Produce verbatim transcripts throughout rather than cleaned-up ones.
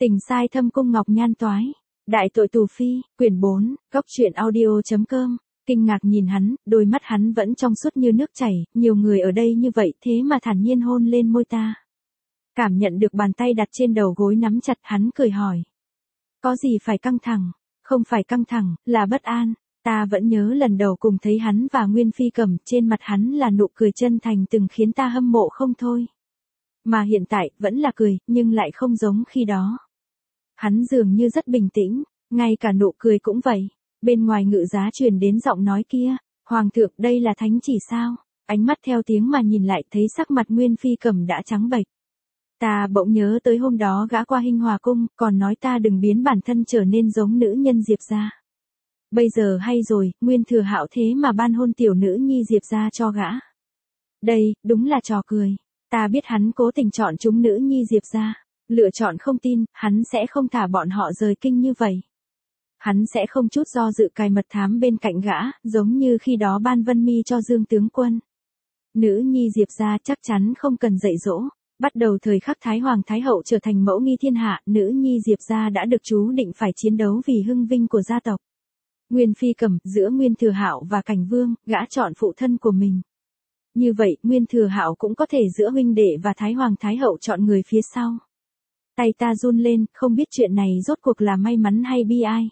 Tình sai thâm cung ngọc nhan toái. Đại tội tù phi, quyển bốn, góc truyện audio.com. Kinh ngạc nhìn hắn, đôi mắt hắn vẫn trong suốt như nước chảy, nhiều người ở đây như vậy thế mà thản nhiên hôn lên môi ta. Cảm nhận được bàn tay đặt trên đầu gối nắm chặt, hắn cười hỏi. Có gì phải căng thẳng? Không phải căng thẳng, là bất an. Ta vẫn nhớ lần đầu cùng thấy hắn và Nguyên Phi Cầm, trên mặt hắn là nụ cười chân thành từng khiến ta hâm mộ không thôi. Mà hiện tại, vẫn là cười, nhưng lại không giống khi đó. Hắn dường như rất bình tĩnh, ngay cả nụ cười cũng vậy. Bên ngoài ngự giá truyền đến giọng nói kia, Hoàng thượng đây là thánh chỉ sao? Ánh mắt theo tiếng mà nhìn lại thấy sắc mặt Nguyên Phi Cầm đã trắng bệch. Ta bỗng nhớ tới hôm đó gã qua Hinh Hòa cung, còn nói ta đừng biến bản thân trở nên giống nữ nhân Diệp gia. Bây giờ hay rồi, Nguyên Thừa Hạo thế mà ban hôn tiểu nữ nhi Diệp gia cho gã. Đây, đúng là trò cười. Ta biết hắn cố tình chọn chúng nữ nhi Diệp gia, lựa chọn không tin, hắn sẽ không thả bọn họ rời kinh như vậy. Hắn sẽ không chút do dự cài mật thám bên cạnh gã, giống như khi đó ban Vân Mi cho Dương tướng quân. Nữ nhi Diệp gia chắc chắn không cần dạy dỗ. Bắt đầu thời khắc Thái Hoàng Thái Hậu trở thành mẫu nghi thiên hạ, nữ nhi Diệp gia đã được chú định phải chiến đấu vì hưng vinh của gia tộc. Nguyên Phi Cầm, giữa Nguyên Thừa Hạo và Cảnh Vương, gã chọn phụ thân của mình. Như vậy, Nguyên Thừa Hạo cũng có thể giữa huynh đệ và Thái Hoàng Thái Hậu chọn người phía sau. Tay ta run lên, không biết chuyện này rốt cuộc là may mắn hay bi ai.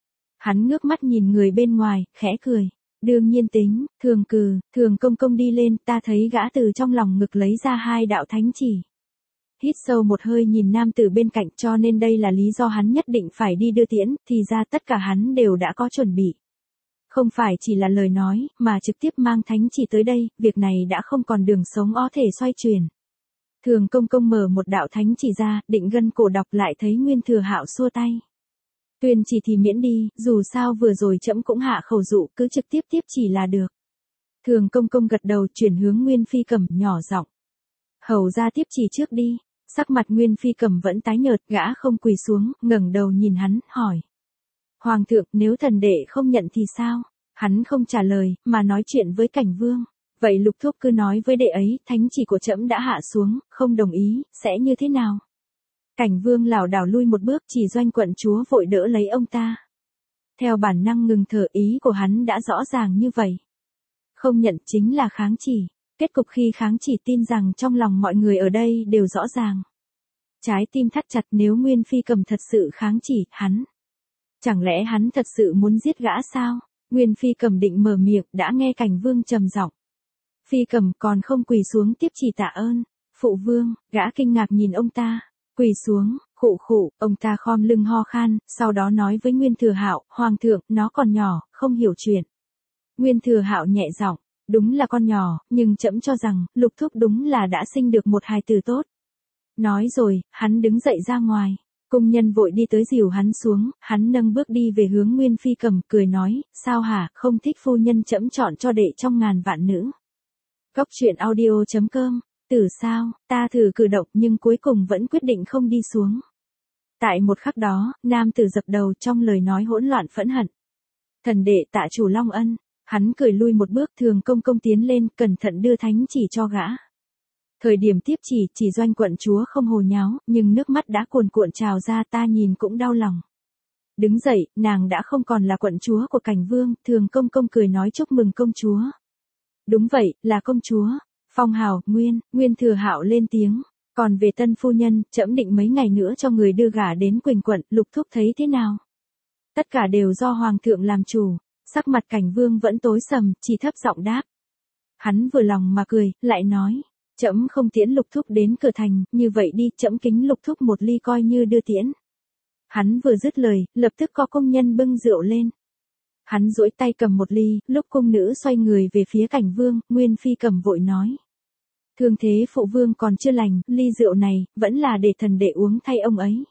Hắn ngước mắt nhìn người bên ngoài, khẽ cười. Đương nhiên tính, thường cừ, thường công công đi lên, ta thấy gã từ trong lòng ngực lấy ra hai đạo thánh chỉ. Hít sâu một hơi nhìn nam tử bên cạnh, cho nên đây là lý do hắn nhất định phải đi đưa tiễn, thì ra tất cả hắn đều đã có chuẩn bị. Không phải chỉ là lời nói, mà trực tiếp mang thánh chỉ tới đây, việc này đã không còn đường sống có thể xoay chuyển. Thường công công mở một đạo thánh chỉ ra, định gân cổ đọc lại thấy Nguyên Thừa Hạo xua tay. Tuyên chỉ thì miễn đi, dù sao vừa rồi trẫm cũng hạ khẩu dụ, cứ trực tiếp tiếp chỉ là được. Thường công công gật đầu, chuyển hướng Nguyên Phi Cầm, nhỏ giọng. Hầu ra tiếp chỉ trước đi. Sắc mặt Nguyên Phi Cầm vẫn tái nhợt, gã không quỳ xuống, ngẩng đầu nhìn hắn, hỏi. Hoàng thượng, nếu thần đệ không nhận thì sao? Hắn không trả lời, mà nói chuyện với Cảnh Vương. Vậy Lục Thúc cứ nói với đệ ấy, thánh chỉ của trẫm đã hạ xuống, không đồng ý, sẽ như thế nào? Cảnh Vương lảo đảo lui một bước, chỉ Doanh quận chúa vội đỡ lấy ông ta. Theo bản năng ngừng thở, ý của hắn đã rõ ràng như vậy. Không nhận chính là kháng chỉ. Kết cục khi kháng chỉ tin rằng trong lòng mọi người ở đây đều rõ ràng. Trái tim thắt chặt, nếu Nguyên Phi Cầm thật sự kháng chỉ, hắn. Chẳng lẽ hắn thật sự muốn giết gã sao? Nguyên Phi Cầm định mở miệng, đã nghe Cảnh Vương trầm giọng. Phi Cầm còn không quỳ xuống tiếp chỉ tạ ơn. Phụ vương, gã kinh ngạc nhìn ông ta. Quỳ xuống, khụ khụ, ông ta khom lưng ho khan, sau đó nói với Nguyên Thừa Hạo, Hoàng thượng, nó còn nhỏ, không hiểu chuyện. Nguyên Thừa Hạo nhẹ giọng, đúng là con nhỏ, nhưng trẫm cho rằng, Lục Thúc đúng là đã sinh được một hài tử tốt. Nói rồi, hắn đứng dậy ra ngoài, cung nhân vội đi tới dìu hắn xuống, hắn nâng bước đi về hướng Nguyên Phi Cầm, cười nói, sao hả, không thích phu nhân trẫm chọn cho đệ trong ngàn vạn nữ. Góc truyện audio.com. Tử sao, ta thử cử động nhưng cuối cùng vẫn quyết định không đi xuống. Tại một khắc đó, nam tử dập đầu trong lời nói hỗn loạn phẫn hận. Thần đệ tạ chủ Long Ân, hắn cười lui một bước, Thường công công tiến lên, cẩn thận đưa thánh chỉ cho gã. Thời điểm tiếp chỉ, chỉ Doanh quận chúa không hồ nháo, nhưng nước mắt đã cuồn cuộn trào ra, ta nhìn cũng đau lòng. Đứng dậy, nàng đã không còn là quận chúa của Cảnh Vương, Thường công công cười nói chúc mừng công chúa. Đúng vậy, là công chúa. Phong hào, Nguyên, Nguyên Thừa Hạo lên tiếng. Còn về tân phu nhân, trẫm định mấy ngày nữa cho người đưa gả đến Quỳnh quận, Lục Thúc thấy thế nào? Tất cả đều do Hoàng thượng làm chủ. Sắc mặt Cảnh Vương vẫn tối sầm, chỉ thấp giọng đáp. Hắn vừa lòng mà cười, lại nói. Trẫm không tiễn Lục Thúc đến cửa thành, như vậy đi, trẫm kính Lục Thúc một ly coi như đưa tiễn. Hắn vừa dứt lời, lập tức có công nhân bưng rượu lên. Hắn duỗi tay cầm một ly, lúc cung nữ xoay người về phía Cảnh Vương, Nguyên Phi Cầm vội nói. Thương thế phụ vương còn chưa lành, ly rượu này, vẫn là để thần đệ uống thay ông ấy.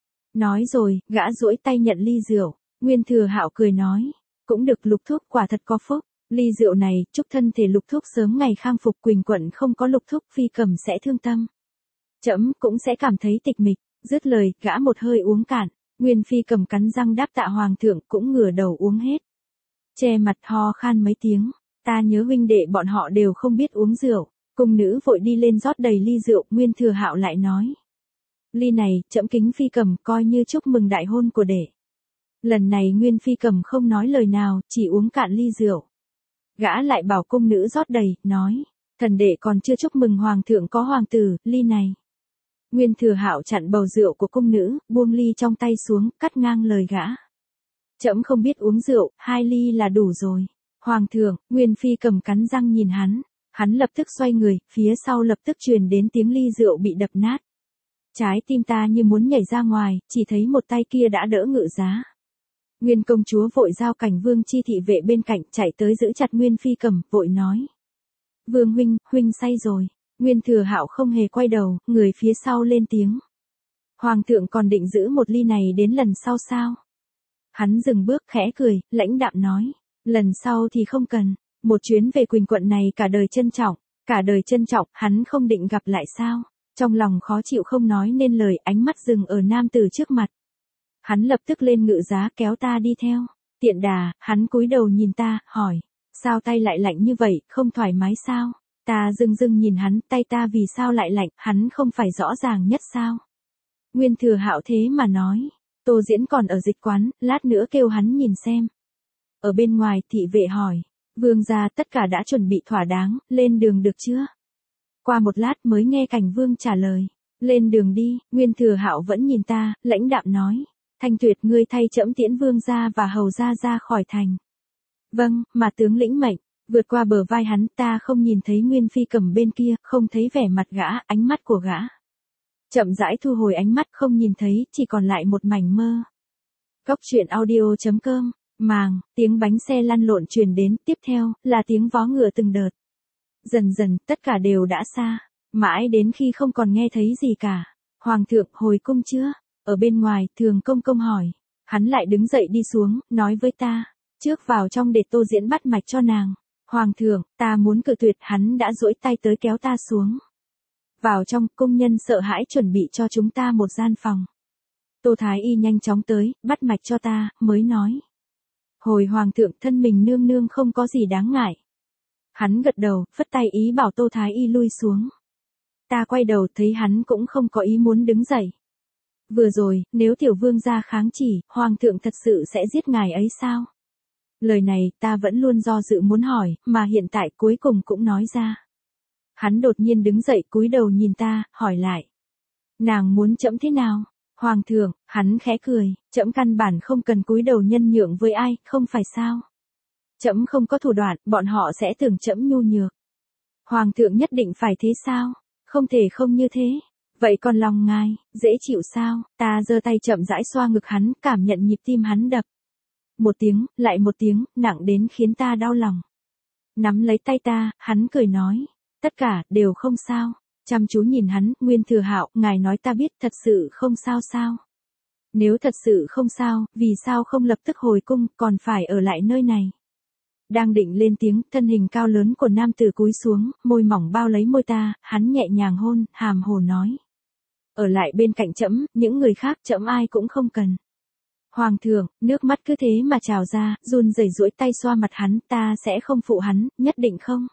Nói rồi, gã duỗi tay nhận ly rượu, Nguyên Thừa Hạo cười nói. Cũng được Lục Thúc, quả thật có phúc, ly rượu này, chúc thân thể Lục Thúc sớm ngày khang phục, Quỳnh quận không có Lục Thúc, Phi Cầm sẽ thương tâm. Trẫm cũng sẽ cảm thấy tịch mịch, dứt lời, gã một hơi uống cạn, Nguyên Phi Cầm cắn răng đáp tạ Hoàng thượng, cũng ngửa đầu uống hết. Che mặt ho khan mấy tiếng, ta nhớ huynh đệ bọn họ đều không biết uống rượu, cung nữ vội đi lên rót đầy ly rượu, Nguyên Thừa Hạo lại nói. Ly này, trẫm kính Phi Cầm, coi như chúc mừng đại hôn của đệ. Lần này Nguyên Phi Cầm không nói lời nào, chỉ uống cạn ly rượu. Gã lại bảo cung nữ rót đầy, nói, thần đệ còn chưa chúc mừng hoàng thượng có hoàng tử, ly này. Nguyên Thừa Hạo chặn bầu rượu của cung nữ, buông ly trong tay xuống, cắt ngang lời gã. Trẫm không biết uống rượu, hai ly là đủ rồi. Hoàng thượng, Nguyên Phi Cầm cắn răng nhìn hắn, hắn lập tức xoay người, phía sau lập tức truyền đến tiếng ly rượu bị đập nát. Trái tim ta như muốn nhảy ra ngoài, chỉ thấy một tay kia đã đỡ ngự giá. Nguyên công chúa vội giao Cảnh Vương chi thị vệ bên cạnh chạy tới giữ chặt Nguyên Phi Cầm, vội nói. Vương huynh, huynh say rồi. Nguyên Thừa Hạo không hề quay đầu, người phía sau lên tiếng. Hoàng thượng còn định giữ một ly này đến lần sau sao? Hắn dừng bước khẽ cười, lãnh đạm nói. Lần sau thì không cần, một chuyến về Quỳnh quận này cả đời trân trọng, cả đời trân trọng, hắn không định gặp lại sao? Trong lòng khó chịu không nói nên lời, ánh mắt dừng ở nam tử trước mặt. Hắn lập tức lên ngự giá kéo ta đi theo. Tiện đà, hắn cúi đầu nhìn ta, hỏi. Sao tay lại lạnh như vậy, không thoải mái sao? Ta dưng dưng nhìn hắn, tay ta vì sao lại lạnh, hắn không phải rõ ràng nhất sao? Nguyên Thừa Hạo thế mà nói. Tô Diễn còn ở dịch quán, lát nữa kêu hắn nhìn xem. Ở bên ngoài, thị vệ hỏi. Vương gia tất cả đã chuẩn bị thỏa đáng, lên đường được chưa? Qua một lát mới nghe Cảnh Vương trả lời. Lên đường đi, Nguyên Thừa Hạo vẫn nhìn ta, lãnh đạm nói. Thanh Tuyệt ngươi thay trẫm tiễn vương gia và hầu gia ra khỏi thành. Vâng, mà tướng lĩnh mệnh. Vượt qua bờ vai hắn, ta không nhìn thấy Nguyên Phi Cầm bên kia, không thấy vẻ mặt gã, ánh mắt của gã. Chậm rãi thu hồi ánh mắt, không nhìn thấy, chỉ còn lại một mảnh mơ. Góc truyện audio chấm com, màng, tiếng bánh xe lăn lộn truyền đến, tiếp theo, là tiếng vó ngựa từng đợt. Dần dần, tất cả đều đã xa, mãi đến khi không còn nghe thấy gì cả. Hoàng thượng, hồi cung chưa? Ở bên ngoài, Thường Công Công hỏi. Hắn lại đứng dậy đi xuống, nói với ta. Trước vào trong để Tô Diễn bắt mạch cho nàng. Hoàng thượng, ta muốn cự tuyệt, hắn đã duỗi tay tới kéo ta xuống. Vào trong, công nhân sợ hãi chuẩn bị cho chúng ta một gian phòng. Tô Thái Y nhanh chóng tới, bắt mạch cho ta, mới nói. Hồi hoàng thượng, thân mình nương nương không có gì đáng ngại. Hắn gật đầu, phất tay ý bảo Tô Thái Y lui xuống. Ta quay đầu thấy hắn cũng không có ý muốn đứng dậy. Vừa rồi, nếu tiểu vương gia kháng chỉ, hoàng thượng thật sự sẽ giết ngài ấy sao? Lời này, ta vẫn luôn do dự muốn hỏi, mà hiện tại cuối cùng cũng nói ra. Hắn đột nhiên đứng dậy cúi đầu nhìn ta, hỏi lại. Nàng muốn trẫm thế nào? Hoàng thượng, hắn khẽ cười, trẫm căn bản không cần cúi đầu nhân nhượng với ai, không phải sao? Trẫm không có thủ đoạn, bọn họ sẽ tưởng trẫm nhu nhược. Hoàng thượng nhất định phải thế sao? Không thể không như thế. Vậy còn lòng ngài, dễ chịu sao? Ta giơ tay chậm rãi xoa ngực hắn, cảm nhận nhịp tim hắn đập. Một tiếng, lại một tiếng, nặng đến khiến ta đau lòng. Nắm lấy tay ta, hắn cười nói. Tất cả, đều không sao. Chăm chú nhìn hắn, Nguyên Thừa Hạo, ngài nói ta biết thật sự không sao sao. Nếu thật sự không sao, vì sao không lập tức hồi cung, còn phải ở lại nơi này. Đang định lên tiếng, thân hình cao lớn của nam tử cúi xuống, môi mỏng bao lấy môi ta, hắn nhẹ nhàng hôn, hàm hồ nói. Ở lại bên cạnh trẫm, những người khác trẫm ai cũng không cần. Hoàng thượng, nước mắt cứ thế mà trào ra, run rẩy duỗi tay xoa mặt hắn, ta sẽ không phụ hắn, nhất định không.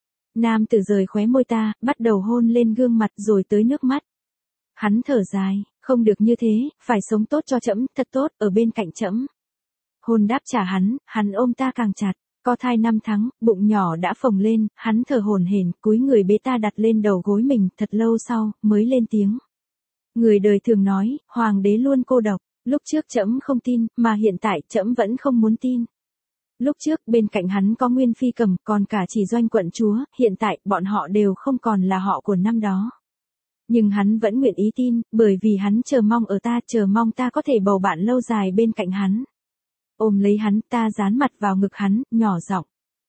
Nam tử rời khóe môi ta, bắt đầu hôn lên gương mặt rồi tới nước mắt. Hắn thở dài, không được như thế, phải sống tốt cho trẫm, thật tốt, ở bên cạnh trẫm. Hôn đáp trả hắn, hắn ôm ta càng chặt, có thai năm tháng, bụng nhỏ đã phồng lên, hắn thở hổn hển, cúi người bế ta đặt lên đầu gối mình, thật lâu sau, mới lên tiếng. Người đời thường nói, hoàng đế luôn cô độc, lúc trước trẫm không tin, mà hiện tại trẫm vẫn không muốn tin. Lúc trước bên cạnh hắn có Nguyên Phi Cầm, còn cả Chỉ Doanh quận chúa, hiện tại bọn họ đều không còn là họ của năm đó. Nhưng hắn vẫn nguyện ý tin, bởi vì hắn chờ mong ở ta, chờ mong ta có thể bầu bạn lâu dài bên cạnh hắn. Ôm lấy hắn, ta dán mặt vào ngực hắn, nhỏ giọng.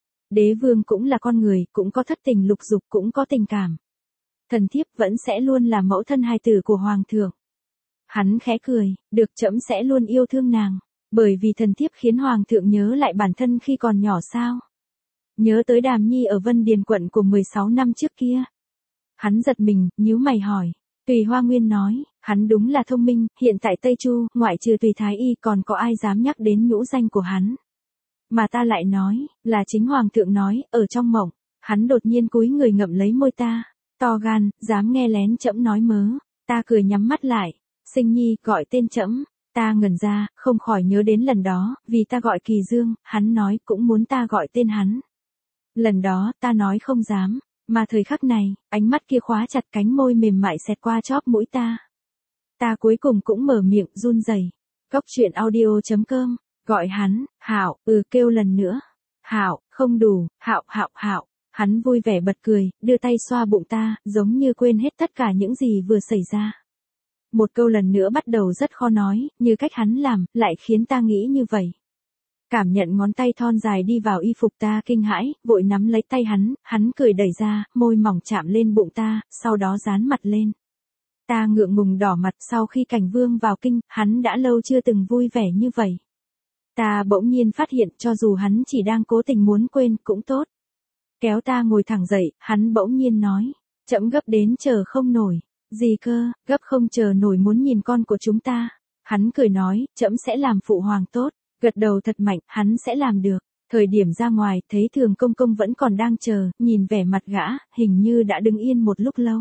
Đế vương cũng là con người, cũng có thất tình lục dục, cũng có tình cảm. Thần thiếp vẫn sẽ luôn là mẫu thân hài tử của hoàng thượng. Hắn khẽ cười, được, trẫm sẽ luôn yêu thương nàng. Bởi vì thần thiếp khiến hoàng thượng nhớ lại bản thân khi còn nhỏ sao. Nhớ tới Đàm Nhi ở Vân Điền quận của mười sáu năm trước kia. Hắn giật mình, nhíu mày hỏi. Tùy Hoa Nguyên nói, hắn đúng là thông minh, hiện tại Tây Chu, ngoại trừ Tùy Thái Y còn có ai dám nhắc đến nhũ danh của hắn. Mà ta lại nói, là chính hoàng thượng nói, ở trong mộng, hắn đột nhiên cúi người ngậm lấy môi ta. To gan, dám nghe lén trẫm nói mớ. Ta cười nhắm mắt lại. Sinh nhi, gọi tên trẫm. Ta ngẩn ra, không khỏi nhớ đến lần đó, vì ta gọi Kỳ Dương, hắn nói cũng muốn ta gọi tên hắn. Lần đó, ta nói không dám, mà thời khắc này, ánh mắt kia khóa chặt cánh môi mềm mại xẹt qua chóp mũi ta. Ta cuối cùng cũng mở miệng, run rẩy. Cốc truyện audio chấm com, gọi hắn, Hạo, ừ kêu lần nữa. Hạo, không đủ, Hạo Hạo Hạo. Hắn vui vẻ bật cười, đưa tay xoa bụng ta, giống như quên hết tất cả những gì vừa xảy ra. Một câu lần nữa bắt đầu rất khó nói, như cách hắn làm, lại khiến ta nghĩ như vậy. Cảm nhận ngón tay thon dài đi vào y phục ta kinh hãi, vội nắm lấy tay hắn, hắn cười đẩy ra, môi mỏng chạm lên bụng ta, sau đó dán mặt lên. Ta ngượng ngùng đỏ mặt sau khi Cảnh Vương vào kinh, hắn đã lâu chưa từng vui vẻ như vậy. Ta bỗng nhiên phát hiện cho dù hắn chỉ đang cố tình muốn quên cũng tốt. Kéo ta ngồi thẳng dậy, hắn bỗng nhiên nói, trẫm gấp đến chờ không nổi. Gì cơ, gấp không chờ nổi muốn nhìn con của chúng ta. Hắn cười nói, trẫm sẽ làm phụ hoàng tốt. Gật đầu thật mạnh, hắn sẽ làm được. Thời điểm ra ngoài, thấy Thường Công Công vẫn còn đang chờ, nhìn vẻ mặt gã, hình như đã đứng yên một lúc lâu.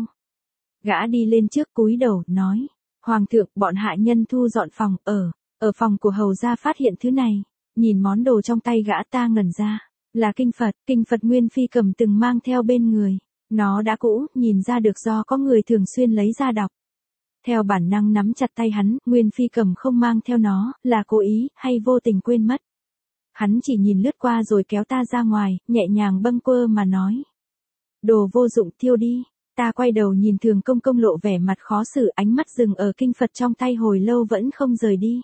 Gã đi lên trước cúi đầu, nói, Hoàng thượng, bọn hạ nhân thu dọn phòng, ở, ở phòng của hầu gia phát hiện thứ này. Nhìn món đồ trong tay gã ta ngẩn ra, là kinh Phật, kinh Phật Nguyên Phi cầm từng mang theo bên người. Nó đã cũ, nhìn ra được do có người thường xuyên lấy ra đọc. Theo bản năng nắm chặt tay hắn, Nguyên Phi cầm không mang theo nó, là cố ý, hay vô tình quên mất. Hắn chỉ nhìn lướt qua rồi kéo ta ra ngoài, nhẹ nhàng bâng quơ mà nói. Đồ vô dụng thiêu đi. Ta quay đầu nhìn Thường Công Công lộ vẻ mặt khó xử, ánh mắt dừng ở kinh Phật trong tay hồi lâu vẫn không rời đi.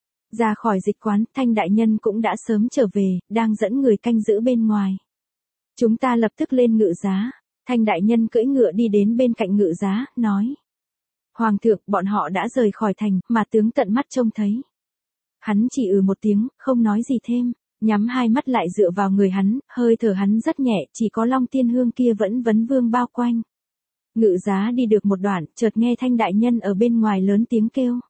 Ra khỏi dịch quán, Thanh đại nhân cũng đã sớm trở về, đang dẫn người canh giữ bên ngoài. Chúng ta lập tức lên ngự giá. Thanh đại nhân cưỡi ngựa đi đến bên cạnh ngự giá, nói. Hoàng thượng, bọn họ đã rời khỏi thành, mà tướng tận mắt trông thấy. Hắn chỉ ừ một tiếng, không nói gì thêm, nhắm hai mắt lại dựa vào người hắn, hơi thở hắn rất nhẹ, chỉ có Long Tiên Hương kia vẫn vấn vương bao quanh. Ngự giá đi được một đoạn, chợt nghe Thanh đại nhân ở bên ngoài lớn tiếng kêu.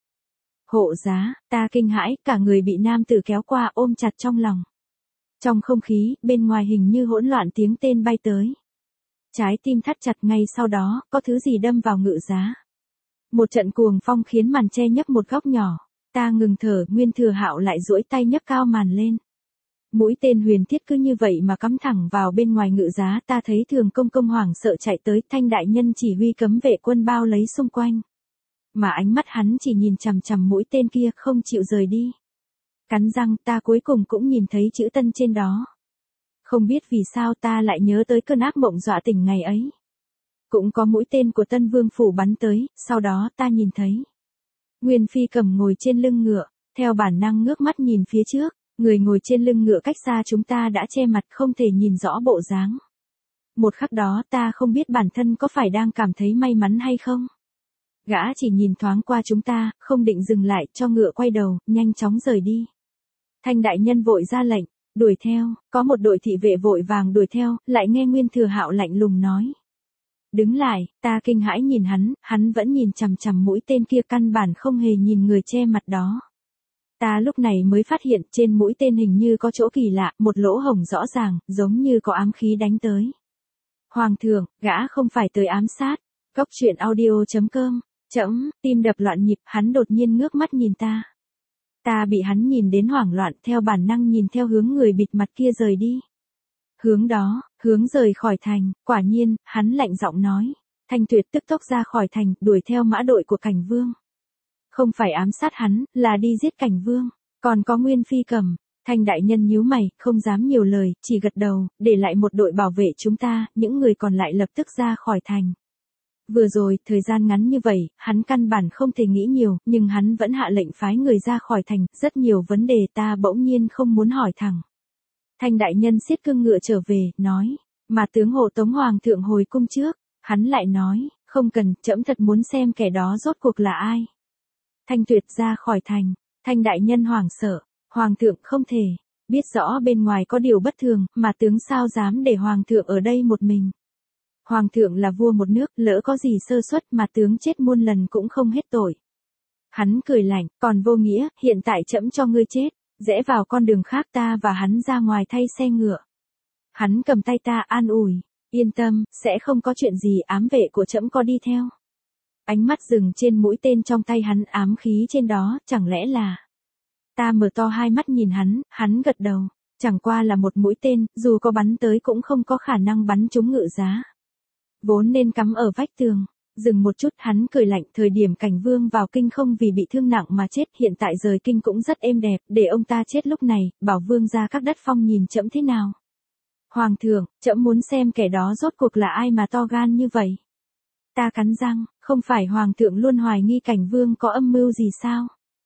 Hộ giá, ta kinh hãi, cả người bị nam tử kéo qua ôm chặt trong lòng. Trong không khí, bên ngoài hình như hỗn loạn tiếng tên bay tới. Trái tim thắt chặt, ngay sau đó, có thứ gì đâm vào ngự giá. Một trận cuồng phong khiến màn che nhấc một góc nhỏ. Ta ngừng thở, Nguyên Thừa Hạo lại duỗi tay nhấc cao màn lên. Mũi tên huyền thiết cứ như vậy mà cắm thẳng vào bên ngoài ngự giá. Ta thấy Thường Công Công hoảng sợ chạy tới, Thanh đại nhân chỉ huy cấm vệ quân bao lấy xung quanh. Mà ánh mắt hắn chỉ nhìn chằm chằm mũi tên kia, không chịu rời đi. Cắn răng, ta cuối cùng cũng nhìn thấy chữ Tân trên đó. Không biết vì sao ta lại nhớ tới cơn ác mộng dọa tỉnh ngày ấy. Cũng có mũi tên của Tân Vương phủ bắn tới, sau đó ta nhìn thấy. Nguyên Phi cầm ngồi trên lưng ngựa, theo bản năng ngước mắt nhìn phía trước, người ngồi trên lưng ngựa cách xa chúng ta đã che mặt không thể nhìn rõ bộ dáng. Một khắc đó ta không biết bản thân có phải đang cảm thấy may mắn hay không. Gã chỉ nhìn thoáng qua chúng ta, không định dừng lại, cho ngựa quay đầu, nhanh chóng rời đi. Thanh đại nhân vội ra lệnh, đuổi theo, có một đội thị vệ vội vàng đuổi theo, lại nghe Nguyên Thừa Hạo lạnh lùng nói. Đứng lại, ta kinh hãi nhìn hắn, hắn vẫn nhìn chằm chằm mũi tên kia, căn bản không hề nhìn người che mặt đó. Ta lúc này mới phát hiện trên mũi tên hình như có chỗ kỳ lạ, một lỗ hổng rõ ràng, giống như có ám khí đánh tới. Hoàng thượng, gã không phải tới ám sát. Cốc truyện audio chấm com, trẫm, tim đập loạn nhịp, hắn đột nhiên ngước mắt nhìn ta. Ta bị hắn nhìn đến hoảng loạn, theo bản năng nhìn theo hướng người bịt mặt kia rời đi. Hướng đó, hướng rời khỏi thành, quả nhiên, hắn lạnh giọng nói. Thanh Tuyệt tức tốc ra khỏi thành, đuổi theo mã đội của Cảnh Vương. Không phải ám sát hắn, là đi giết Cảnh Vương. Còn có Nguyên Phi cầm. Thanh đại nhân nhíu mày, không dám nhiều lời, chỉ gật đầu, để lại một đội bảo vệ chúng ta, những người còn lại lập tức ra khỏi thành. Vừa rồi, thời gian ngắn như vậy, hắn căn bản không thể nghĩ nhiều, nhưng hắn vẫn hạ lệnh phái người ra khỏi thành, rất nhiều vấn đề ta bỗng nhiên không muốn hỏi thẳng. Thanh đại nhân siết cương ngựa trở về, nói, mà tướng hộ tống hoàng thượng hồi cung trước, hắn lại nói, không cần, trẫm thật muốn xem kẻ đó rốt cuộc là ai. Thanh Tuyệt ra khỏi thành, Thanh đại nhân hoảng sợ, hoàng thượng không thể, biết rõ bên ngoài có điều bất thường, mà tướng sao dám để hoàng thượng ở đây một mình. Hoàng thượng là vua một nước, lỡ có gì sơ suất mà tướng chết muôn lần cũng không hết tội. Hắn cười lạnh, còn vô nghĩa, hiện tại trẫm cho ngươi chết, rẽ vào con đường khác, ta và hắn ra ngoài thay xe ngựa. Hắn cầm tay ta an ủi, yên tâm, sẽ không có chuyện gì, ám vệ của trẫm có đi theo. Ánh mắt dừng trên mũi tên trong tay hắn, ám khí trên đó, chẳng lẽ là... Ta mở to hai mắt nhìn hắn, hắn gật đầu. Chẳng qua là một mũi tên, dù có bắn tới cũng không có khả năng bắn trúng ngự giá. Vốn nên cắm ở vách tường. Dừng một chút, hắn cười lạnh, thời điểm Cảnh Vương vào kinh không vì bị thương nặng mà chết, hiện tại rời kinh cũng rất êm đẹp, để ông ta chết lúc này, bảo vương gia các đất phong nhìn trẫm thế nào. Hoàng thượng, trẫm muốn xem kẻ đó rốt cuộc là ai mà to gan như vậy. Ta cắn răng, không phải hoàng thượng luôn hoài nghi Cảnh Vương có âm mưu gì sao?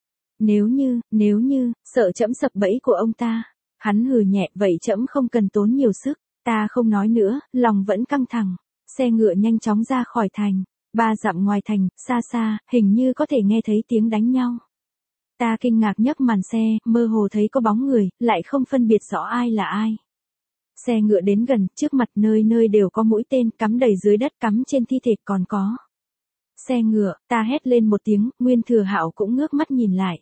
Nếu như, nếu như, sợ trẫm sập bẫy của ông ta. Hắn hừ nhẹ, vậy trẫm không cần tốn nhiều sức. Ta không nói nữa, lòng vẫn căng thẳng. Xe ngựa nhanh chóng ra khỏi thành. Ba dặm ngoài thành, xa xa, hình như có thể nghe thấy tiếng đánh nhau. Ta kinh ngạc nhấc màn xe, mơ hồ thấy có bóng người, lại không phân biệt rõ ai là ai. Xe ngựa đến gần, trước mặt nơi nơi đều có mũi tên, cắm đầy dưới đất, cắm trên thi thể còn có. Xe ngựa, ta hét lên một tiếng, Nguyên Thừa Hạo cũng ngước mắt nhìn lại.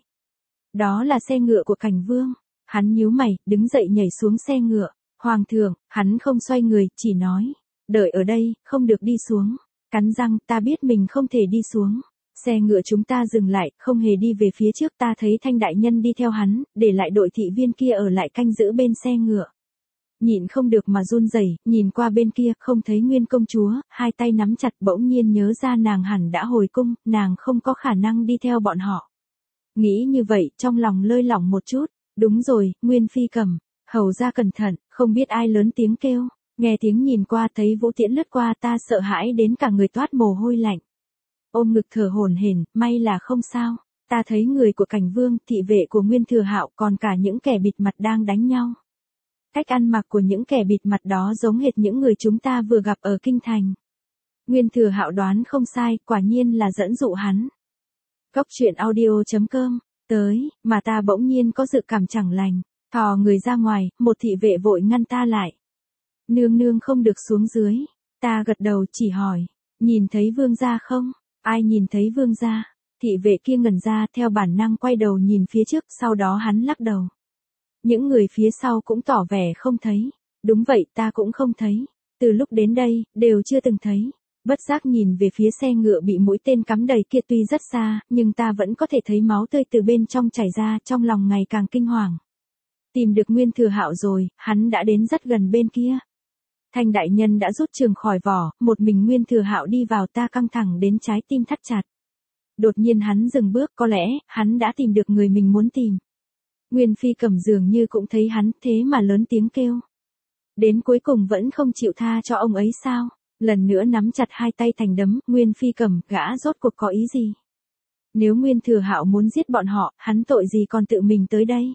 Đó là xe ngựa của Cảnh Vương. Hắn nhíu mày, đứng dậy nhảy xuống xe ngựa. Hoàng thượng, hắn không xoay người, chỉ nói. Đợi ở đây, không được đi xuống. Cắn răng, ta biết mình không thể đi xuống. Xe ngựa chúng ta dừng lại, không hề đi về phía trước, ta thấy Thanh đại nhân đi theo hắn, để lại đội thị viên kia ở lại canh giữ bên xe ngựa. Nhịn không được mà run rẩy, nhìn qua bên kia, không thấy Nguyên công chúa, hai tay nắm chặt, bỗng nhiên nhớ ra nàng hẳn đã hồi cung, nàng không có khả năng đi theo bọn họ. Nghĩ như vậy, trong lòng lơi lỏng một chút. Đúng rồi, Nguyên Phi Cầm, hầu ra cẩn thận, không biết ai lớn tiếng kêu. Nghe tiếng nhìn qua thấy Vũ Tiễn lướt qua, ta sợ hãi đến cả người toát mồ hôi lạnh. Ôm ngực thở hổn hển, may là không sao. Ta thấy người của Cảnh Vương, thị vệ của Nguyên Thừa Hạo, còn cả những kẻ bịt mặt đang đánh nhau. Cách ăn mặc của những kẻ bịt mặt đó giống hệt những người chúng ta vừa gặp ở kinh thành. Nguyên Thừa Hạo đoán không sai, quả nhiên là dẫn dụ hắn. Cốc truyện audio chấm com, tới, mà ta bỗng nhiên có dự cảm chẳng lành. Thò người ra ngoài, một thị vệ vội ngăn ta lại. Nương nương không được xuống dưới. Ta gật đầu chỉ hỏi. Nhìn thấy vương gia không? Ai nhìn thấy vương gia? Thị vệ kia ngẩn ra, theo bản năng quay đầu nhìn phía trước, sau đó hắn lắc đầu. Những người phía sau cũng tỏ vẻ không thấy. Đúng vậy, ta cũng không thấy. Từ lúc đến đây, đều chưa từng thấy. Bất giác nhìn về phía xe ngựa bị mũi tên cắm đầy kia, tuy rất xa, nhưng ta vẫn có thể thấy máu tươi từ bên trong chảy ra, trong lòng ngày càng kinh hoàng. Tìm được Nguyên Thừa Hạo rồi, hắn đã đến rất gần bên kia. Thanh đại nhân đã rút trường khỏi vỏ, một mình Nguyên Thừa Hạo đi vào, ta căng thẳng đến trái tim thắt chặt. Đột nhiên hắn dừng bước, có lẽ, hắn đã tìm được người mình muốn tìm. Nguyên Phi Cầm dường như cũng thấy hắn, thế mà lớn tiếng kêu. Đến cuối cùng vẫn không chịu tha cho ông ấy sao? Lần nữa nắm chặt hai tay thành đấm, Nguyên Phi Cầm, gã rốt cuộc có ý gì? Nếu Nguyên Thừa Hạo muốn giết bọn họ, hắn tội gì còn tự mình tới đây?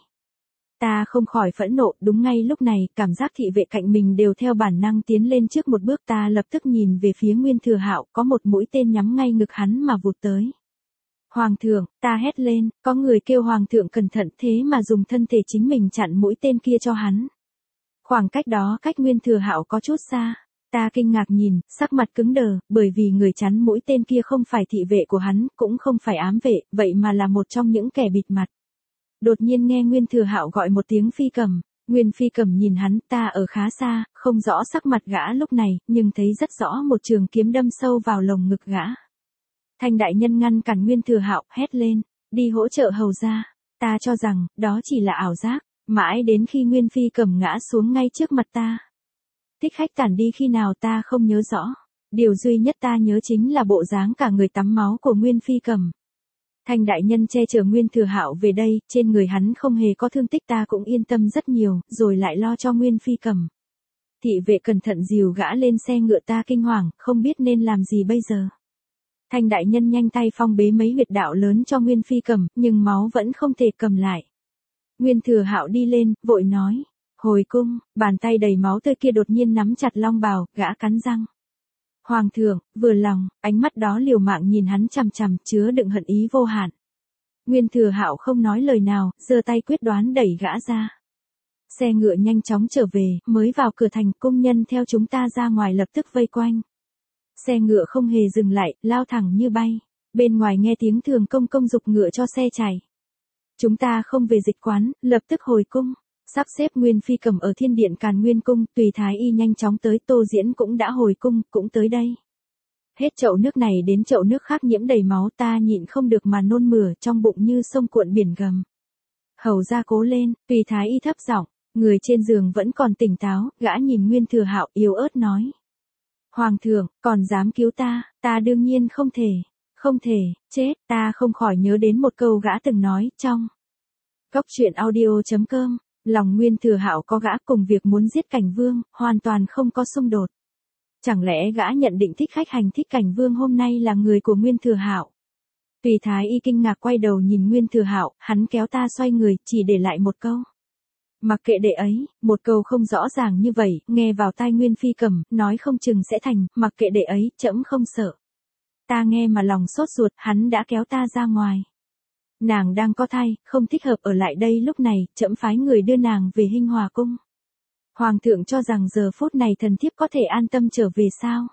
Ta không khỏi phẫn nộ, đúng ngay lúc này, cảm giác thị vệ cạnh mình đều theo bản năng tiến lên trước một bước, ta lập tức nhìn về phía Nguyên Thừa Hạo, có một mũi tên nhắm ngay ngực hắn mà vụt tới. Hoàng thượng, ta hét lên, có người kêu Hoàng thượng cẩn thận, thế mà dùng thân thể chính mình chặn mũi tên kia cho hắn. Khoảng cách đó cách Nguyên Thừa Hạo có chút xa. Ta kinh ngạc nhìn, sắc mặt cứng đờ, bởi vì người chắn mũi tên kia không phải thị vệ của hắn, cũng không phải ám vệ, vậy mà là một trong những kẻ bịt mặt. Đột nhiên nghe Nguyên Thừa Hạo gọi một tiếng Phi Cầm, Nguyên Phi Cầm nhìn hắn, ta ở khá xa, không rõ sắc mặt gã lúc này, nhưng thấy rất rõ một trường kiếm đâm sâu vào lồng ngực gã. Thanh đại nhân ngăn cản Nguyên Thừa Hạo, hét lên, đi hỗ trợ hầu ra. Ta cho rằng, đó chỉ là ảo giác, mãi đến khi Nguyên Phi Cầm ngã xuống ngay trước mặt ta. Thích khách tản đi khi nào ta không nhớ rõ. Điều duy nhất ta nhớ chính là bộ dáng cả người tắm máu của Nguyên Phi Cầm. Thanh đại nhân che chở Nguyên Thừa Hạo về đây, trên người hắn không hề có thương tích, ta cũng yên tâm rất nhiều, rồi lại lo cho Nguyên Phi Cầm. Thị vệ cẩn thận dìu gã lên xe ngựa, ta kinh hoàng, không biết nên làm gì bây giờ. Thanh đại nhân nhanh tay phong bế mấy huyệt đạo lớn cho Nguyên Phi Cầm, nhưng máu vẫn không thể cầm lại. Nguyên Thừa Hạo đi lên, vội nói. Hồi cung, bàn tay đầy máu tươi kia đột nhiên nắm chặt long bào, gã cắn răng. Hoàng thượng, vừa lòng, ánh mắt đó liều mạng nhìn hắn chằm chằm, chứa đựng hận ý vô hạn. Nguyên Thừa Hạo không nói lời nào, giơ tay quyết đoán đẩy gã ra. Xe ngựa nhanh chóng trở về, mới vào cửa thành, công nhân theo chúng ta ra ngoài lập tức vây quanh. Xe ngựa không hề dừng lại, lao thẳng như bay. Bên ngoài nghe tiếng Thường công công giục ngựa cho xe chạy. Chúng ta không về dịch quán, lập tức hồi cung. Sắp xếp Nguyên Phi Cầm ở thiên điện Càn Nguyên cung, tùy thái y nhanh chóng tới, Tô Diễn cũng đã hồi cung, cũng tới đây. Hết chậu nước này đến chậu nước khác nhiễm đầy máu, ta nhịn không được mà nôn mửa, trong bụng như sông cuộn biển gầm. Hầu ra cố lên, Tùy Thái Y thấp giọng, người trên giường vẫn còn tỉnh táo, gã nhìn Nguyên Thừa Hạo yếu ớt nói. Hoàng thượng, còn dám cứu ta, ta đương nhiên không thể, không thể, chết, ta không khỏi nhớ đến một câu gã từng nói, trong Cốc truyện audio chấm com, lòng Nguyên Thừa Hạo có gã cùng việc muốn giết Cảnh Vương, hoàn toàn không có xung đột. Chẳng lẽ gã nhận định thích khách hành thích Cảnh Vương hôm nay là người của Nguyên Thừa Hạo? Tùy Thái Y kinh ngạc quay đầu nhìn Nguyên Thừa Hạo, hắn kéo ta xoay người, chỉ để lại một câu. Mặc kệ đệ ấy, một câu không rõ ràng như vậy, nghe vào tai Nguyên Phi Cầm, nói không chừng sẽ thành, mặc kệ đệ ấy, trẫm không sợ. Ta nghe mà lòng sốt ruột, hắn đã kéo ta ra ngoài. Nàng đang có thai, không thích hợp ở lại đây lúc này, trẫm phái người đưa nàng về Hinh Hòa cung. Hoàng thượng cho rằng giờ phút này thần thiếp có thể an tâm trở về sao?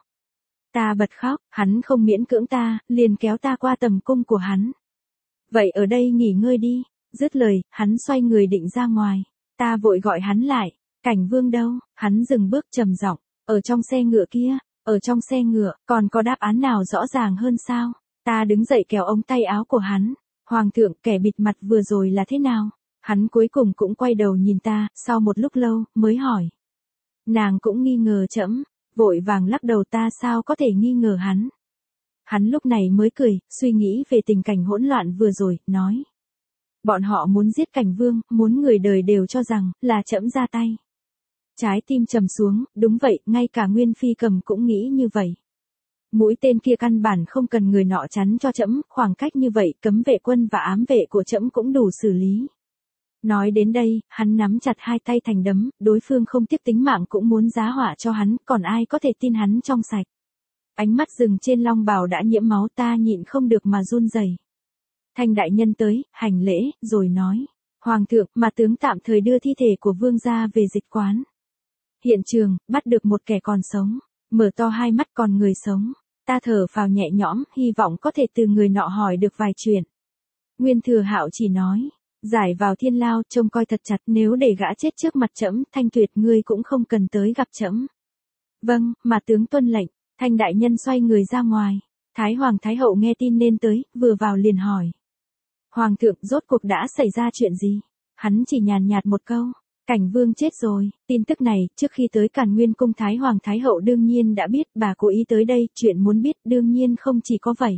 Ta bật khóc, hắn không miễn cưỡng ta, liền kéo ta qua tầm cung của hắn. Vậy ở đây nghỉ ngơi đi, dứt lời, hắn xoay người định ra ngoài. Ta vội gọi hắn lại, Cảnh Vương đâu? Hắn dừng bước trầm giọng, ở trong xe ngựa kia, ở trong xe ngựa, còn có đáp án nào rõ ràng hơn sao? Ta đứng dậy kéo ống tay áo của hắn. Hoàng thượng, kẻ bịt mặt vừa rồi là thế nào? Hắn cuối cùng cũng quay đầu nhìn ta, sau một lúc lâu, mới hỏi. Nàng cũng nghi ngờ trẫm, vội vàng lắc đầu, ta sao có thể nghi ngờ hắn. Hắn lúc này mới cười, suy nghĩ về tình cảnh hỗn loạn vừa rồi, nói. Bọn họ muốn giết Cảnh Vương, muốn người đời đều cho rằng, là trẫm ra tay. Trái tim trầm xuống, đúng vậy, ngay cả Nguyên Phi Cầm cũng nghĩ như vậy. Mũi tên kia căn bản không cần người nọ chắn cho trẫm, khoảng cách như vậy, cấm vệ quân và ám vệ của trẫm cũng đủ xử lý. Nói đến đây, hắn nắm chặt hai tay thành đấm, đối phương không tiếc tính mạng cũng muốn giá họa cho hắn, còn ai có thể tin hắn trong sạch. Ánh mắt rừng trên long bào đã nhiễm máu, ta nhịn không được mà run rẩy. Thanh đại nhân tới, hành lễ, rồi nói. Hoàng thượng, mà tướng tạm thời đưa thi thể của vương gia về dịch quán. Hiện trường, bắt được một kẻ còn sống, mở to hai mắt còn người sống. Ta thở phào nhẹ nhõm, hy vọng có thể từ người nọ hỏi được vài chuyện. Nguyên Thừa Hạo chỉ nói. Giải vào thiên lao, trông coi thật chặt, nếu để gã chết trước mặt trẫm, Thanh Tuyệt ngươi cũng không cần tới gặp trẫm. Vâng, mà tướng tuân lệnh. Thanh đại nhân xoay người ra ngoài. Thái Hoàng Thái Hậu nghe tin nên tới, vừa vào liền hỏi. Hoàng thượng, rốt cuộc đã xảy ra chuyện gì? Hắn chỉ nhàn nhạt một câu. Cảnh Vương chết rồi. Tin tức này, trước khi tới Càn Nguyên cung Thái Hoàng Thái Hậu đương nhiên đã biết, bà cố ý tới đây, chuyện muốn biết đương nhiên không chỉ có vậy.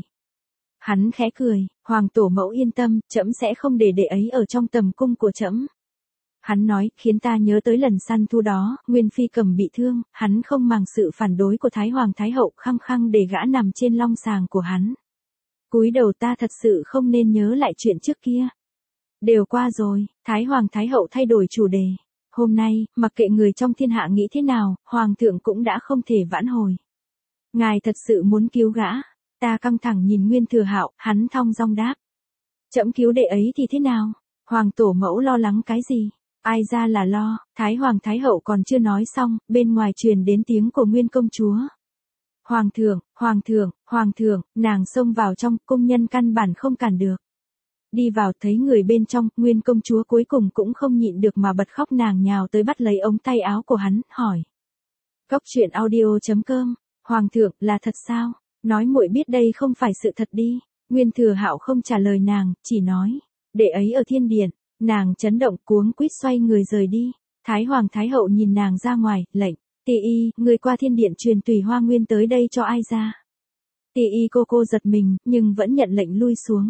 Hắn khẽ cười, Hoàng tổ mẫu yên tâm, trẫm sẽ không để đệ ấy ở trong tầm cung của trẫm. Hắn nói, khiến ta nhớ tới lần săn thu đó, Nguyên Phi Cầm bị thương, hắn không màng sự phản đối của Thái Hoàng Thái Hậu, khăng khăng để gã nằm trên long sàng của hắn. Cúi đầu, ta thật sự không nên nhớ lại chuyện trước kia. Đều qua rồi, Thái Hoàng Thái Hậu thay đổi chủ đề. Hôm nay, mặc kệ người trong thiên hạ nghĩ thế nào, Hoàng thượng cũng đã không thể vãn hồi. Ngài thật sự muốn cứu gã. Ta căng thẳng nhìn Nguyên Thừa Hạo, hắn thong dong đáp. Trẫm cứu đệ ấy thì thế nào? Hoàng tổ mẫu lo lắng cái gì? Ai ra là lo, Thái Hoàng Thái Hậu còn chưa nói xong, bên ngoài truyền đến tiếng của Nguyên công chúa. Hoàng thượng, Hoàng thượng, Hoàng thượng, nàng xông vào trong, cung nhân căn bản không cản được. Đi vào thấy người bên trong, Nguyên công chúa cuối cùng cũng không nhịn được mà bật khóc, nàng nhào tới bắt lấy ống tay áo của hắn, hỏi. Cốc truyện audio chấm com, Hoàng thượng, là thật sao? Nói muội biết đây không phải sự thật đi. Nguyên Thừa Hạo không trả lời nàng, chỉ nói. Đệ ấy ở thiên điện. Nàng chấn động cuống quýt xoay người rời đi. Thái Hoàng Thái Hậu nhìn nàng ra ngoài, lệnh. Tỳ y, người qua thiên điện truyền Tùy Hoa Nguyên tới đây cho ai ra. Tỳ y cô cô giật mình, nhưng vẫn nhận lệnh lui xuống.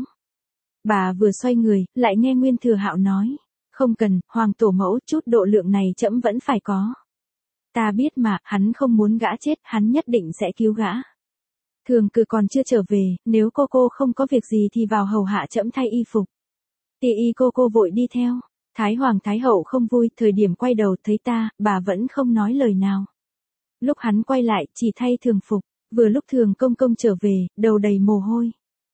Bà vừa xoay người, lại nghe Nguyên Thừa Hạo nói. Không cần, Hoàng tổ mẫu, chút độ lượng này trẫm vẫn phải có. Ta biết mà, hắn không muốn gã chết, hắn nhất định sẽ cứu gã. Thường cử còn chưa trở về, nếu cô cô không có việc gì thì vào hầu hạ trẫm thay y phục. Tỳ y cô cô vội đi theo. Thái Hoàng Thái Hậu không vui, thời điểm quay đầu thấy ta, bà vẫn không nói lời nào. Lúc hắn quay lại, chỉ thay thường phục, vừa lúc Thường công công trở về, đầu đầy mồ hôi.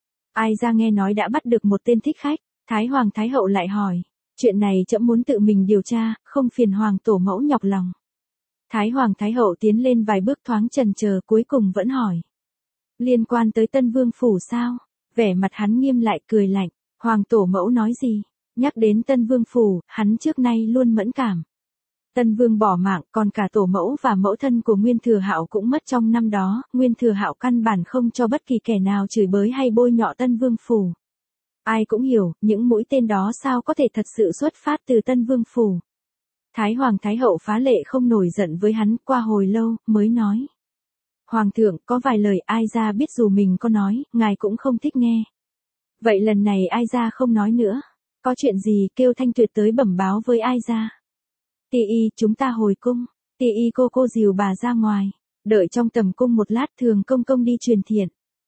Ai ra nghe nói đã bắt được một tên thích khách, Thái Hoàng Thái Hậu lại hỏi. Chuyện này trẫm muốn tự mình điều tra, không phiền Hoàng tổ mẫu nhọc lòng. Thái Hoàng Thái Hậu tiến lên vài bước thoáng chần chờ, cuối cùng vẫn hỏi. Liên quan tới Tân Vương phủ sao? Vẻ mặt hắn nghiêm lại, cười lạnh. Hoàng tổ mẫu nói gì? Nhắc đến Tân Vương phủ, hắn trước nay luôn mẫn cảm. Tân Vương bỏ mạng, còn cả tổ mẫu và mẫu thân của Nguyên Thừa Hạo cũng mất trong năm đó, Nguyên Thừa Hạo căn bản không cho bất kỳ kẻ nào chửi bới hay bôi nhọ Tân Vương phủ. Ai cũng hiểu, những mũi tên đó sao có thể thật sự xuất phát từ Tân Vương phủ. Thái Hoàng Thái Hậu phá lệ không nổi giận với hắn, qua hồi lâu, mới nói. Hoàng thượng, có vài lời ai ra biết dù mình có nói, ngài cũng không thích nghe. Vậy lần này ai ra không nói nữa. Có chuyện gì kêu Thanh Tuyệt tới bẩm báo với ai ra. Ti y, chúng ta hồi cung. Ti y cô cô dìu bà ra ngoài. Đợi trong tầm cung một lát, Thường công công đi truyền thiện.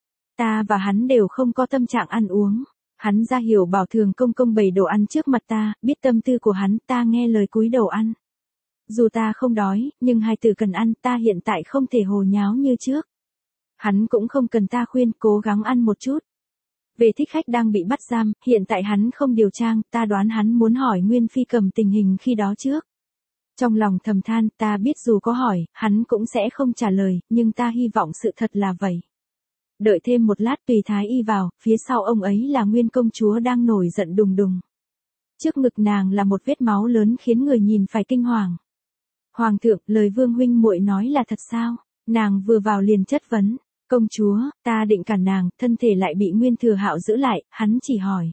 Ta và hắn đều không có tâm trạng ăn uống. Hắn ra hiểu bảo Thường công công bày đồ ăn trước mặt ta, biết tâm tư của hắn, ta nghe lời cúi đầu ăn. Dù ta không đói, nhưng hai từ cần ăn, ta hiện tại không thể hồ nháo như trước. Hắn cũng không cần ta khuyên, cố gắng ăn một chút. Về thích khách đang bị bắt giam, hiện tại hắn không điều trang, ta đoán hắn muốn hỏi Nguyên Phi Cầm tình hình khi đó trước. Trong lòng thầm than, ta biết dù có hỏi, hắn cũng sẽ không trả lời, nhưng ta hy vọng sự thật là vậy. Đợi thêm một lát, Tùy Thái Y vào, phía sau ông ấy là Nguyên công chúa đang nổi giận đùng đùng. Trước ngực nàng là một vết máu lớn khiến người nhìn phải kinh hoàng. Hoàng thượng, lời Vương huynh muội nói là thật sao? Nàng vừa vào liền chất vấn. Công chúa, ta định cản nàng, thân thể lại bị Nguyên Thừa Hạo giữ lại, hắn chỉ hỏi.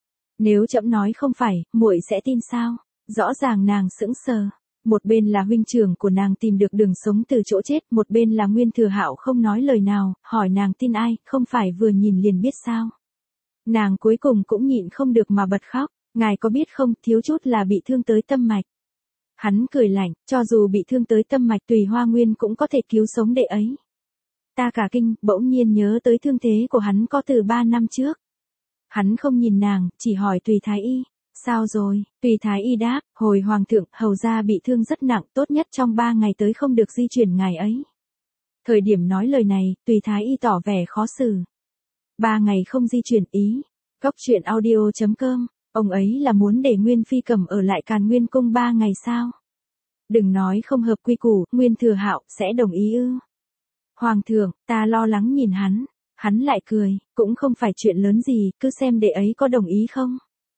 Nếu trẫm nói không phải, muội sẽ tin sao? Rõ ràng nàng sững sờ. Một bên là huynh trưởng của nàng tìm được đường sống từ chỗ chết, một bên là Nguyên Thừa Hạo không nói lời nào, hỏi nàng tin ai, không phải vừa nhìn liền biết sao? Nàng cuối cùng cũng nhịn không được mà bật khóc, ngài có biết không, thiếu chút là bị thương tới tâm mạch. Hắn cười lạnh, cho dù bị thương tới tâm mạch Tùy Hoa Nguyên cũng có thể cứu sống đệ ấy. Ta cả kinh, bỗng nhiên nhớ tới thương thế của hắn có từ ba năm trước. Hắn không nhìn nàng, chỉ hỏi Tùy Thái Y. Sao rồi? Tùy Thái Y đáp, hồi Hoàng thượng, hầu ra bị thương rất nặng, tốt nhất trong ba ngày tới không được di chuyển ngài ấy. Thời điểm nói lời này, Tùy Thái Y tỏ vẻ khó xử. Ba ngày không di chuyển ý. Góc truyện audio chấm com, ông ấy là muốn để Nguyên Phi Cầm ở lại Càn Nguyên Cung ba ngày sao? Đừng nói không hợp quy củ, Nguyên Thừa Hạo sẽ đồng ý ư? Hoàng thượng, ta lo lắng nhìn hắn. Hắn lại cười, cũng không phải chuyện lớn gì, cứ xem đệ ấy có đồng ý không.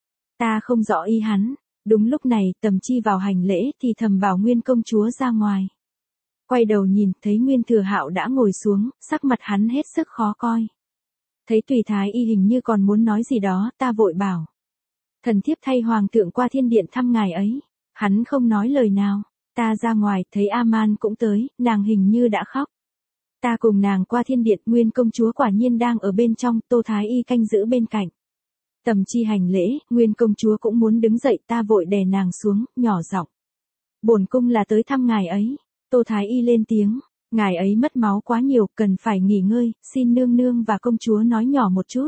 Ta không rõ ý hắn. Đúng lúc này, Tầm Chi vào hành lễ thì thầm bảo Nguyên công chúa ra ngoài. Quay đầu nhìn, thấy Nguyên Thừa Hạo đã ngồi xuống, sắc mặt hắn hết sức khó coi. Thấy Tùy Thái Y hình như còn muốn nói gì đó, ta vội bảo. Thần thiếp thay Hoàng thượng qua thiên điện thăm ngài ấy. Hắn không nói lời nào. Ta ra ngoài, thấy A-man cũng tới, nàng hình như đã khóc. Ta cùng nàng qua thiên điện, Nguyên công chúa quả nhiên đang ở bên trong, Tô Thái Y canh giữ bên cạnh. Tầm Chi hành lễ, Nguyên công chúa cũng muốn đứng dậy, ta vội đè nàng xuống, nhỏ giọng. Bổn cung là tới thăm ngài ấy. Tô Thái Y lên tiếng, ngài ấy mất máu quá nhiều, cần phải nghỉ ngơi, xin nương nương và công chúa nói nhỏ một chút.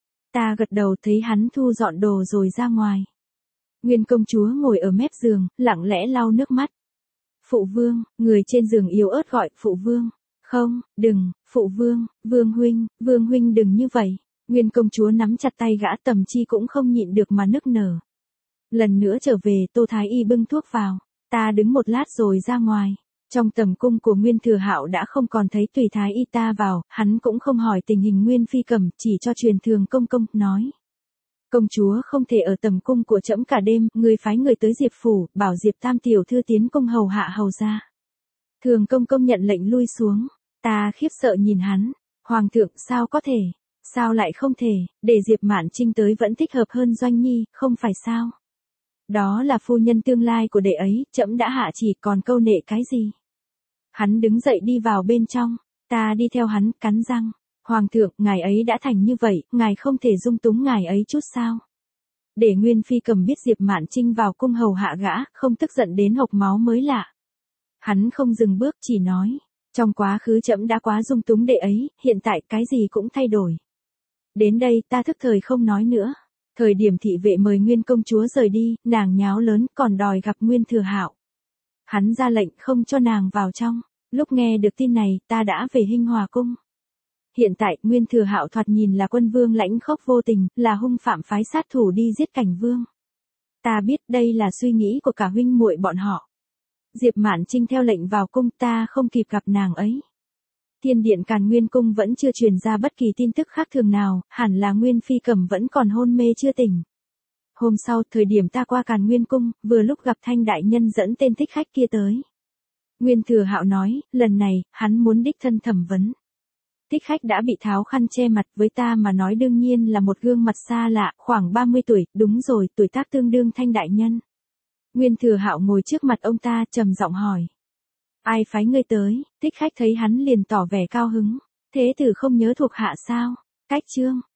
Ta gật đầu, thấy hắn thu dọn đồ rồi ra ngoài. Nguyên công chúa ngồi ở mép giường, lặng lẽ lau nước mắt. Phụ vương, người trên giường yếu ớt gọi, phụ vương. Không, đừng, phụ vương, vương huynh, vương huynh đừng như vậy. Nguyên công chúa nắm chặt tay gã, Tầm Chi cũng không nhịn được mà nức nở. Lần nữa trở về, Tô Thái Y bưng thuốc vào. Ta đứng một lát rồi ra ngoài. Trong tầm cung của Nguyên Thừa Hạo đã không còn thấy Tùy Thái Y ta vào, hắn cũng không hỏi tình hình Nguyên Phi Cầm, chỉ cho truyền Thường công công, nói. Công chúa không thể ở tầm cung của trẫm cả đêm, người phái người tới Diệp phủ, bảo Diệp Tam tiểu thư tiến cung hầu hạ hầu ra. Thường công công nhận lệnh lui xuống. Ta khiếp sợ nhìn hắn. Hoàng thượng, sao có thể? Sao lại không thể? Để Diệp Mạn Trinh tới vẫn thích hợp hơn Doanh Nhi, không phải sao? Đó là phu nhân tương lai của đệ ấy, trẫm đã hạ chỉ, còn câu nệ cái gì? Hắn đứng dậy đi vào bên trong. Ta đi theo hắn, cắn răng. Hoàng thượng, ngài ấy đã thành như vậy, ngài không thể dung túng ngài ấy chút sao? Để Nguyên Phi Cầm biết Diệp Mạn Trinh vào cung hầu hạ gã, không tức giận đến hộc máu mới lạ. Hắn không dừng bước, chỉ nói. Trong quá khứ trẫm đã quá dung túng đệ ấy, hiện tại cái gì cũng thay đổi. Đến đây ta thức thời không nói nữa. Thời điểm thị vệ mời Nguyên công chúa rời đi, nàng nháo lớn, còn đòi gặp Nguyên Thừa Hạo. Hắn ra lệnh không cho nàng vào trong. Lúc nghe được tin này, ta đã về Hinh Hòa cung. Hiện tại, Nguyên Thừa Hạo thoạt nhìn là quân vương lãnh khốc vô tình, là hung phạm phái sát thủ đi giết Cảnh vương. Ta biết đây là suy nghĩ của cả huynh muội bọn họ. Diệp Mạn Trinh theo lệnh vào cung, ta không kịp gặp nàng ấy. Thiên điện Càn Nguyên cung vẫn chưa truyền ra bất kỳ tin tức khác thường nào, hẳn là Nguyên Phi Cầm vẫn còn hôn mê chưa tỉnh. hôm sau, thời điểm ta qua Càn Nguyên Cung, vừa lúc gặp Thanh đại nhân dẫn tên thích khách kia tới. Nguyên Thừa Hạo nói, lần này, hắn muốn đích thân thẩm vấn. Thích khách đã bị tháo khăn che mặt, với ta mà nói đương nhiên là một gương mặt xa lạ, khoảng ba mươi tuổi, đúng rồi, tuổi tác tương đương Thanh đại nhân. Nguyên Thừa Hạo ngồi trước mặt ông ta, trầm giọng hỏi. Ai phái ngươi tới? Thích khách thấy hắn liền tỏ vẻ cao hứng. Thế tử không nhớ thuộc hạ sao? Cách Trương.